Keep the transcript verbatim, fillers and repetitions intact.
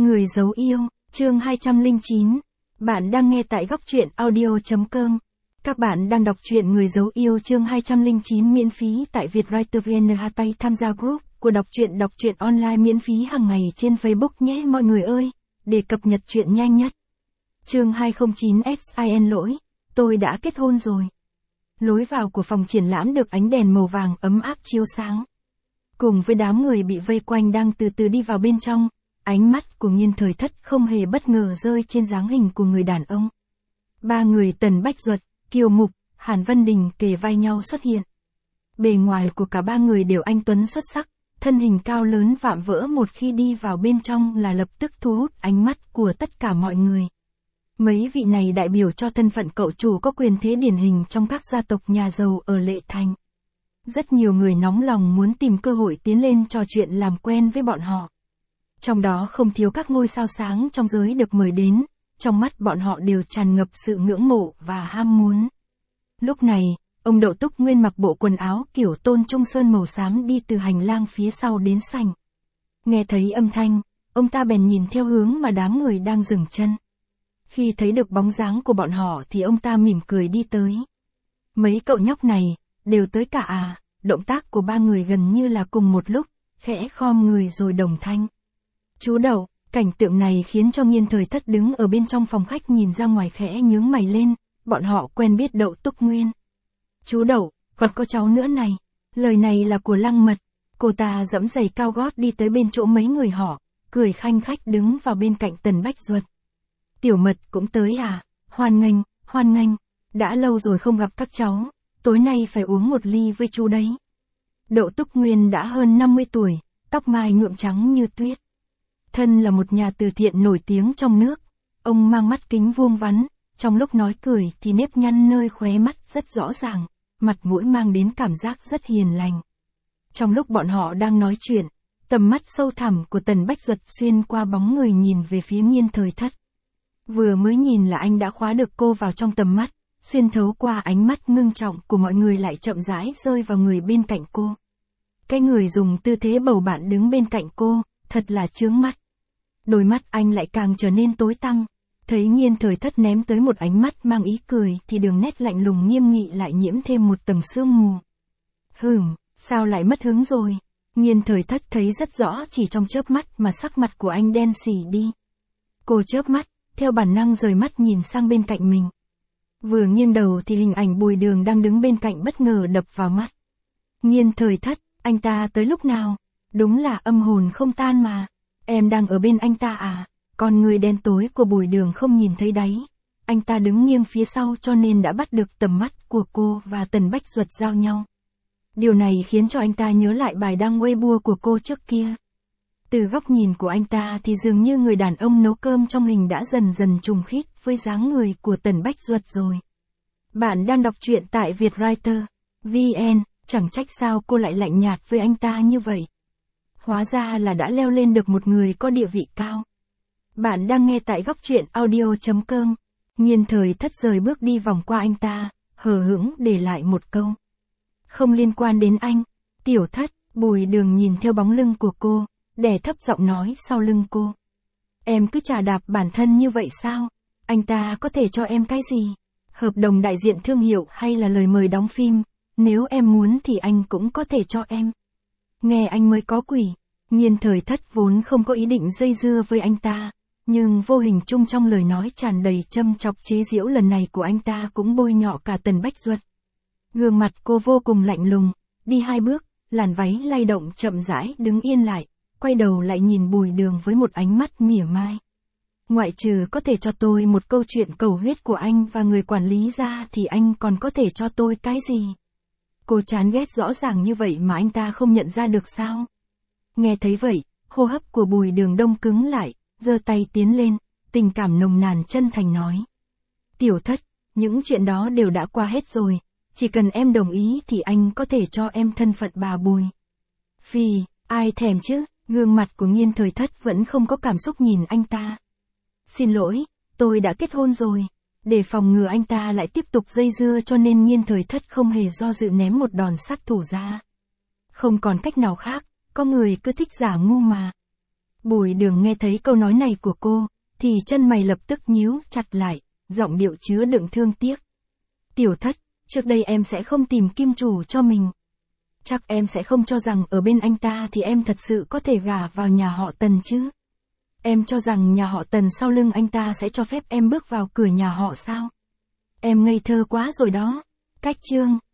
Người giấu yêu, chương hai trăm lẻ chín. Bạn đang nghe tại góc truyện audio chấm com. Các bạn đang đọc truyện Người giấu yêu chương hai trăm lẻ chín miễn phí tại Vietwriter vê en. Tay tham gia group của đọc truyện đọc truyện online miễn phí hàng ngày trên Facebook nhé mọi người ơi, để cập nhật truyện nhanh nhất. Chương hai không chín xin lỗi, tôi đã kết hôn rồi. Lối vào của phòng triển lãm được ánh đèn màu vàng ấm áp chiếu sáng. Cùng với đám người bị vây quanh đang từ từ đi vào bên trong, ánh mắt của Nghiên Thời Thất không hề bất ngờ rơi trên dáng hình của người đàn ông. Ba người Tần Bách Duật, Kiều Mục, Hàn Vân Đình kề vai nhau xuất hiện. Bề ngoài của cả ba người đều anh tuấn xuất sắc, thân hình cao lớn vạm vỡ một khi đi vào bên trong là lập tức thu hút ánh mắt của tất cả mọi người. Mấy vị này đại biểu cho thân phận cậu chủ có quyền thế điển hình trong các gia tộc nhà giàu ở Lệ Thành. Rất nhiều người nóng lòng muốn tìm cơ hội tiến lên trò chuyện làm quen với bọn họ. Trong đó không thiếu các ngôi sao sáng trong giới được mời đến, trong mắt bọn họ đều tràn ngập sự ngưỡng mộ và ham muốn. Lúc này, ông Đậu Túc Nguyên mặc bộ quần áo kiểu Tôn Trung Sơn màu xám đi từ hành lang phía sau đến sảnh. Nghe thấy âm thanh, ông ta bèn nhìn theo hướng mà đám người đang dừng chân. Khi thấy được bóng dáng của bọn họ thì ông ta mỉm cười đi tới. Mấy cậu nhóc này, đều tới cả à, động tác của ba người gần như là cùng một lúc, khẽ khom người rồi đồng thanh. Chú Đậu, cảnh tượng này khiến cho Nghiên Thời Thất đứng ở bên trong phòng khách nhìn ra ngoài khẽ nhướng mày lên, bọn họ quen biết Đậu Túc Nguyên. Chú Đậu, còn có cháu nữa này, lời này là của Lăng Mật, cô ta giẫm giày cao gót đi tới bên chỗ mấy người họ, cười khanh khách đứng vào bên cạnh Tần Bách Duật. Tiểu Mật cũng tới à, hoan nghênh, hoan nghênh, đã lâu rồi không gặp các cháu, tối nay phải uống một ly với chú đấy. Đậu Túc Nguyên đã hơn năm mươi tuổi, tóc mai nhuộm trắng như tuyết. Thân là một nhà từ thiện nổi tiếng trong nước, ông mang mắt kính vuông vắn, trong lúc nói cười thì nếp nhăn nơi khóe mắt rất rõ ràng, mặt mũi mang đến cảm giác rất hiền lành. Trong lúc bọn họ đang nói chuyện, tầm mắt sâu thẳm của Tần Bách Duật xuyên qua bóng người nhìn về phía Nghiên Thời Thất. Vừa mới nhìn là anh đã khóa được cô vào trong tầm mắt, xuyên thấu qua ánh mắt ngưng trọng của mọi người lại chậm rãi rơi vào người bên cạnh cô. Cái người dùng tư thế bầu bạn đứng bên cạnh cô, thật là chướng mắt. Đôi mắt anh lại càng trở nên tối tăm, thấy Nghiên Thời Thất ném tới một ánh mắt mang ý cười thì đường nét lạnh lùng nghiêm nghị lại nhiễm thêm một tầng sương mù. Hừm, sao lại mất hứng rồi? Nghiên Thời Thất thấy rất rõ chỉ trong chớp mắt mà sắc mặt của anh đen xỉ đi. Cô chớp mắt, theo bản năng rời mắt nhìn sang bên cạnh mình. Vừa nghiêng đầu thì hình ảnh Bùi Đường đang đứng bên cạnh bất ngờ đập vào mắt. Nghiên Thời Thất, anh ta tới lúc nào? Đúng là âm hồn không tan mà. Em đang ở bên anh ta à? Con người đen tối của Bùi Đường không nhìn thấy đáy. Anh ta đứng nghiêng phía sau cho nên đã bắt được tầm mắt của cô và Tần Bách Duật giao nhau. Điều này khiến cho anh ta nhớ lại bài đăng Weibo của cô trước kia. Từ góc nhìn của anh ta thì dường như người đàn ông nấu cơm trong hình đã dần dần trùng khít với dáng người của Tần Bách Duật rồi. Bạn đang đọc truyện tại Vietwriter vê en, chẳng trách sao cô lại lạnh nhạt với anh ta như vậy. Hóa ra là đã leo lên được một người có địa vị cao. Bạn đang nghe tại góc truyện audio chấm com. Nghiên Thời Thất rời bước đi vòng qua anh ta, hờ hững để lại một câu. Không liên quan đến anh, Tiểu Thất. Bùi Đường nhìn theo bóng lưng của cô, đè thấp giọng nói sau lưng cô. Em cứ chà đạp bản thân như vậy sao? Anh ta có thể cho em cái gì? Hợp đồng đại diện thương hiệu hay là lời mời đóng phim? Nếu em muốn thì anh cũng có thể cho em. Nghe anh mới có quỷ. Nghiên Thời Thất vốn không có ý định dây dưa với anh ta, nhưng vô hình chung trong lời nói tràn đầy châm chọc chế giễu lần này của anh ta cũng bôi nhọ cả Tần Bách Duật. Gương mặt cô vô cùng lạnh lùng, đi hai bước, làn váy lay động chậm rãi đứng yên lại, quay đầu lại nhìn Bùi Đường với một ánh mắt mỉa mai. Ngoại trừ có thể cho tôi một câu chuyện cầu huyết của anh và người quản lý ra thì anh còn có thể cho tôi cái gì? Cô chán ghét rõ ràng như vậy mà anh ta không nhận ra được sao? Nghe thấy vậy, hô hấp của Bùi Đường đông cứng lại, giơ tay tiến lên, tình cảm nồng nàn chân thành nói. Tiểu Thất, những chuyện đó đều đã qua hết rồi, chỉ cần em đồng ý thì anh có thể cho em thân phận bà Bùi. Phì, ai thèm chứ? Gương mặt của Nghiên Thời Thất vẫn không có cảm xúc nhìn anh ta. Xin lỗi, tôi đã kết hôn rồi. Để phòng ngừa anh ta lại tiếp tục dây dưa cho nên Nghiên Thời Thất không hề do dự ném một đòn sát thủ ra. Không còn cách nào khác, có người cứ thích giả ngu mà. Bùi Đường nghe thấy câu nói này của cô, thì chân mày lập tức nhíu chặt lại, giọng điệu chứa đựng thương tiếc. Tiểu Thất, trước đây em sẽ không tìm kim chủ cho mình. Chắc em sẽ không cho rằng ở bên anh ta thì em thật sự có thể gả vào nhà họ Tần chứ. Em cho rằng nhà họ Tần sau lưng anh ta sẽ cho phép em bước vào cửa nhà họ sao? Em ngây thơ quá rồi đó. Cách chương